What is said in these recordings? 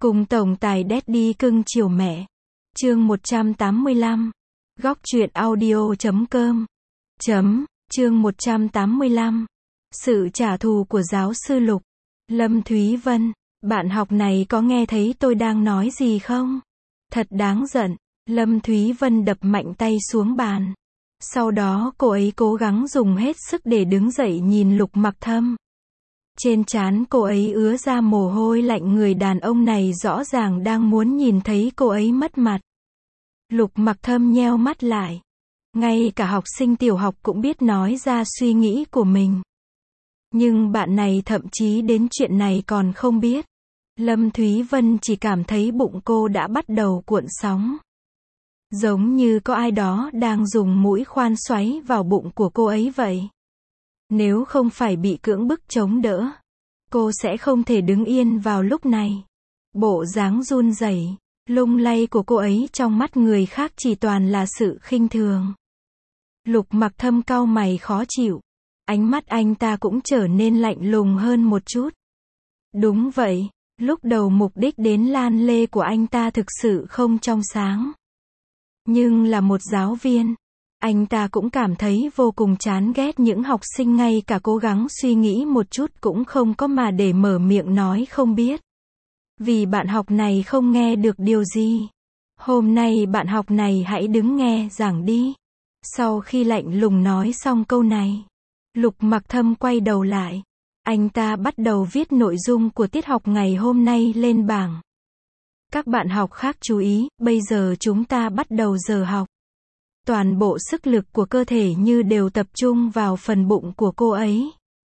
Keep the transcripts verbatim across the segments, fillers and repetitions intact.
Cùng tổng tài Daddy cưng chiều mẹ. Chương một trăm tám mươi lăm. Góc truyện audio chấm com. Chấm, chương một trăm tám mươi lăm. Sự trả thù của giáo sư Lục. Lâm Thúy Vân, bạn học này có nghe thấy tôi đang nói gì không? Thật đáng giận. Lâm Thúy Vân đập mạnh tay xuống bàn. Sau đó cô ấy cố gắng dùng hết sức để đứng dậy nhìn Lục Mặc Thâm. Trên trán cô ấy ứa ra mồ hôi lạnh, người đàn ông này rõ ràng đang muốn nhìn thấy cô ấy mất mặt. Lục Mặc Thâm nheo mắt lại. Ngay cả học sinh tiểu học cũng biết nói ra suy nghĩ của mình. Nhưng bạn này thậm chí đến chuyện này còn không biết. Lâm Thúy Vân chỉ cảm thấy bụng cô đã bắt đầu cuộn sóng. Giống như có ai đó đang dùng mũi khoan xoáy vào bụng của cô ấy vậy. Nếu không phải bị cưỡng bức chống đỡ, cô sẽ không thể đứng yên vào lúc này. Bộ dáng run rẩy, lung lay của cô ấy trong mắt người khác chỉ toàn là sự khinh thường. Lục Mặc Thâm cau mày khó chịu. Ánh mắt anh ta cũng trở nên lạnh lùng hơn một chút. Đúng vậy, lúc đầu mục đích đến Lan Lê của anh ta thực sự không trong sáng. Nhưng là một giáo viên, anh ta cũng cảm thấy vô cùng chán ghét những học sinh ngay cả cố gắng suy nghĩ một chút cũng không có mà để mở miệng nói không biết. Vì bạn học này không nghe được điều gì. Hôm nay bạn học này hãy đứng nghe giảng đi. Sau khi lạnh lùng nói xong câu này, Lục Mặc Thâm quay đầu lại. Anh ta bắt đầu viết nội dung của tiết học ngày hôm nay lên bảng. Các bạn học khác chú ý, bây giờ chúng ta bắt đầu giờ học. Toàn bộ sức lực của cơ thể như đều tập trung vào phần bụng của cô ấy.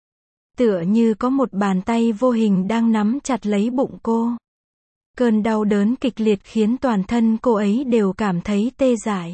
Tựa như có một bàn tay vô hình đang nắm chặt lấy bụng cô. Cơn đau đớn kịch liệt khiến toàn thân cô ấy đều cảm thấy tê dại.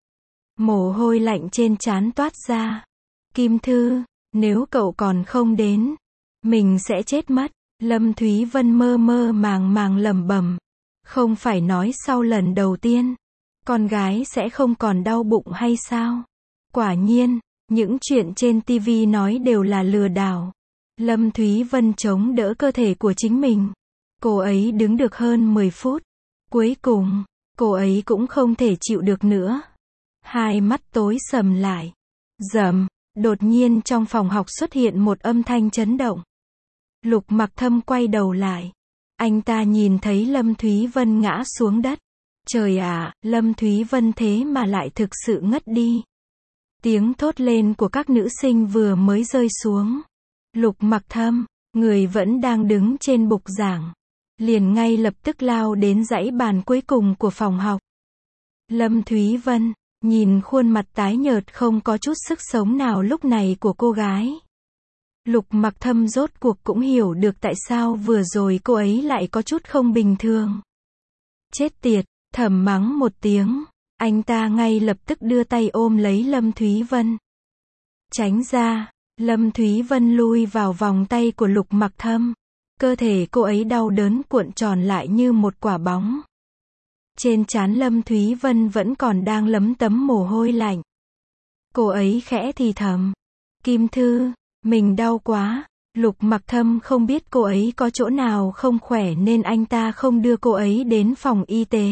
Mồ hôi lạnh trên trán toát ra. Kim Thư, nếu cậu còn không đến, mình sẽ chết mất. Lâm Thúy Vân mơ mơ màng màng lẩm bẩm. Không phải nói sau lần đầu tiên, con gái sẽ không còn đau bụng hay sao? Quả nhiên, những chuyện trên ti vi nói đều là lừa đảo. Lâm Thúy Vân chống đỡ cơ thể của chính mình. Cô ấy đứng được hơn mười phút. Cuối cùng, cô ấy cũng không thể chịu được nữa. Hai mắt tối sầm lại. Rầm, đột nhiên trong phòng học xuất hiện một âm thanh chấn động. Lục Mặc Thâm quay đầu lại. Anh ta nhìn thấy Lâm Thúy Vân ngã xuống đất. Trời ạ, Lâm Thúy Vân thế mà lại thực sự ngất đi. Tiếng thốt lên của các nữ sinh vừa mới rơi xuống. Lục Mặc Thâm, người vẫn đang đứng trên bục giảng, liền ngay lập tức lao đến dãy bàn cuối cùng của phòng học. Lâm Thúy Vân, nhìn khuôn mặt tái nhợt không có chút sức sống nào lúc này của cô gái. Lục Mặc Thâm rốt cuộc cũng hiểu được tại sao vừa rồi cô ấy lại có chút không bình thường. Chết tiệt, thầm mắng một tiếng, anh ta ngay lập tức đưa tay ôm lấy Lâm Thúy Vân. Tránh ra, Lâm Thúy Vân lui vào vòng tay của Lục Mặc Thâm. Cơ thể cô ấy đau đớn cuộn tròn lại như một quả bóng. Trên trán Lâm Thúy Vân vẫn còn đang lấm tấm mồ hôi lạnh. Cô ấy khẽ thì thầm. Kim Thư, mình đau quá. Lục Mặc Thâm không biết cô ấy có chỗ nào không khỏe nên anh ta không đưa cô ấy đến phòng y tế.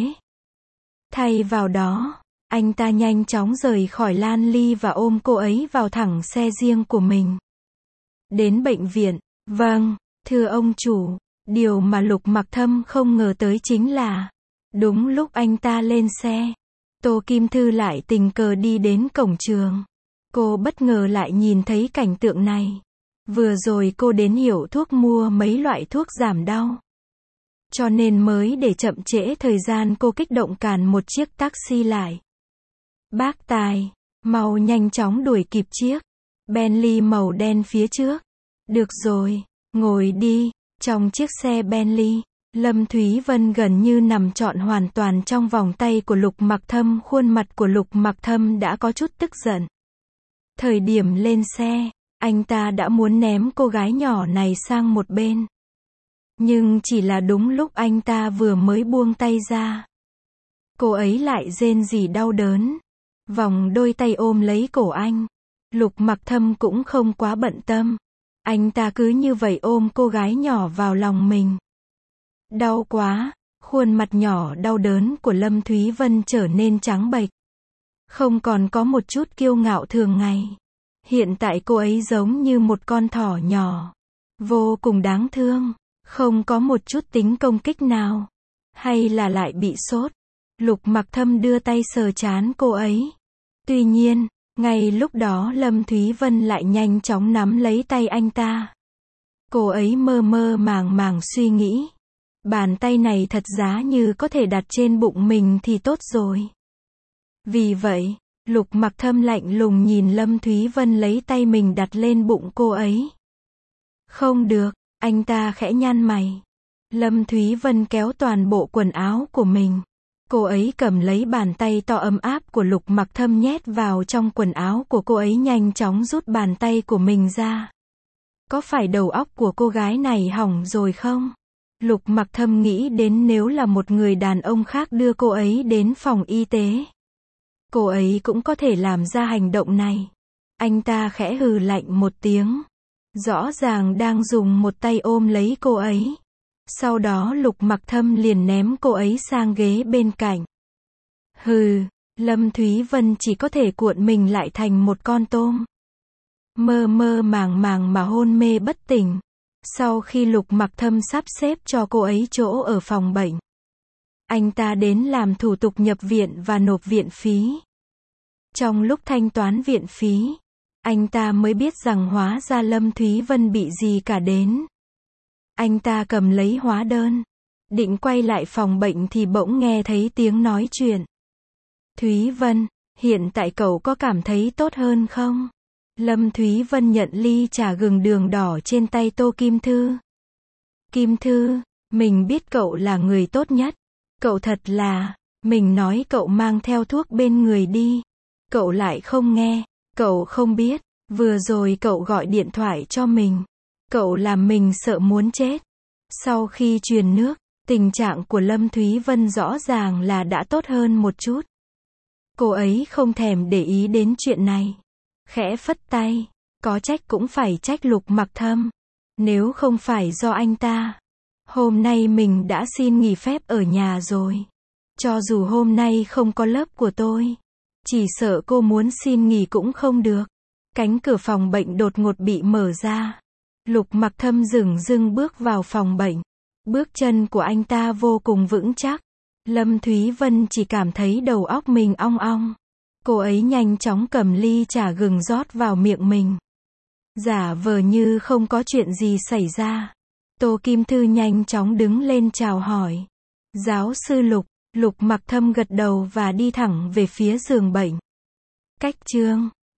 Thay vào đó, anh ta nhanh chóng rời khỏi Lan Ly và ôm cô ấy vào thẳng xe riêng của mình. Đến bệnh viện, vâng, thưa ông chủ, điều mà Lục Mặc Thâm không ngờ tới chính là, đúng lúc anh ta lên xe, Tô Kim Thư lại tình cờ đi đến cổng trường. Cô bất ngờ lại nhìn thấy cảnh tượng này. Vừa rồi cô đến hiệu thuốc mua mấy loại thuốc giảm đau. Cho nên mới để chậm trễ thời gian cô kích động cản một chiếc taxi lại. Bác Tài, mau nhanh chóng đuổi kịp chiếc Bentley màu đen phía trước. Được rồi, ngồi đi. Trong chiếc xe Bentley, Lâm Thúy Vân gần như nằm trọn hoàn toàn trong vòng tay của Lục Mặc Thâm. Khuôn mặt của Lục Mặc Thâm đã có chút tức giận. Thời điểm lên xe, anh ta đã muốn ném cô gái nhỏ này sang một bên. Nhưng chỉ là đúng lúc anh ta vừa mới buông tay ra, cô ấy lại rên rỉ đau đớn, vòng đôi tay ôm lấy cổ anh. Lục Mặc Thâm cũng không quá bận tâm. Anh ta cứ như vậy ôm cô gái nhỏ vào lòng mình. Đau quá, khuôn mặt nhỏ đau đớn của Lâm Thúy Vân trở nên trắng bệch. Không còn có một chút kiêu ngạo thường ngày. Hiện tại cô ấy giống như một con thỏ nhỏ. Vô cùng đáng thương. Không có một chút tính công kích nào. Hay là lại bị sốt. Lục Mặc Thâm đưa tay sờ trán cô ấy. Tuy nhiên, ngay lúc đó Lâm Thúy Vân lại nhanh chóng nắm lấy tay anh ta. Cô ấy mơ mơ màng màng suy nghĩ. Bàn tay này thật giá như có thể đặt trên bụng mình thì tốt rồi. Vì vậy, Lục Mặc Thâm lạnh lùng nhìn Lâm Thúy Vân lấy tay mình đặt lên bụng cô ấy. Không được, anh ta khẽ nhăn mày. Lâm Thúy Vân kéo toàn bộ quần áo của mình. Cô ấy cầm lấy bàn tay to ấm áp của Lục Mặc Thâm nhét vào trong quần áo của cô ấy, nhanh chóng rút bàn tay của mình ra. Có phải đầu óc của cô gái này hỏng rồi không? Lục Mặc Thâm nghĩ đến nếu là một người đàn ông khác đưa cô ấy đến phòng y tế, cô ấy cũng có thể làm ra hành động này. Anh ta khẽ hừ lạnh một tiếng. Rõ ràng đang dùng một tay ôm lấy cô ấy. Sau đó Lục Mặc Thâm liền ném cô ấy sang ghế bên cạnh. Hừ, Lâm Thúy Vân chỉ có thể cuộn mình lại thành một con tôm. Mơ mơ màng màng mà hôn mê bất tỉnh. Sau khi Lục Mặc Thâm sắp xếp cho cô ấy chỗ ở phòng bệnh, anh ta đến làm thủ tục nhập viện và nộp viện phí. Trong lúc thanh toán viện phí, anh ta mới biết rằng hóa ra Lâm Thúy Vân bị gì cả đến. Anh ta cầm lấy hóa đơn, định quay lại phòng bệnh thì bỗng nghe thấy tiếng nói chuyện. Thúy Vân, hiện tại cậu có cảm thấy tốt hơn không? Lâm Thúy Vân nhận ly trà gừng đường đỏ trên tay Tô Kim Thư. Kim Thư, mình biết cậu là người tốt nhất. Cậu thật là, mình nói cậu mang theo thuốc bên người đi. Cậu lại không nghe, cậu không biết, vừa rồi cậu gọi điện thoại cho mình. Cậu làm mình sợ muốn chết. Sau khi truyền nước, tình trạng của Lâm Thúy Vân rõ ràng là đã tốt hơn một chút. Cô ấy không thèm để ý đến chuyện này. Khẽ phất tay, có trách cũng phải trách Lục Mặc Thâm. Nếu không phải do anh ta, hôm nay mình đã xin nghỉ phép ở nhà rồi. Cho dù hôm nay không có lớp của tôi, chỉ sợ cô muốn xin nghỉ cũng không được. Cánh cửa phòng bệnh đột ngột bị mở ra. Lục Mặc Thâm dửng dưng bước vào phòng bệnh. Bước chân của anh ta vô cùng vững chắc. Lâm Thúy Vân chỉ cảm thấy đầu óc mình ong ong. Cô ấy nhanh chóng cầm ly trà gừng rót vào miệng mình. Giả vờ như không có chuyện gì xảy ra. Tô Kim Thư nhanh chóng đứng lên chào hỏi. Giáo sư Lục, Lục Mặc Thâm gật đầu và đi thẳng về phía giường bệnh. Cách chương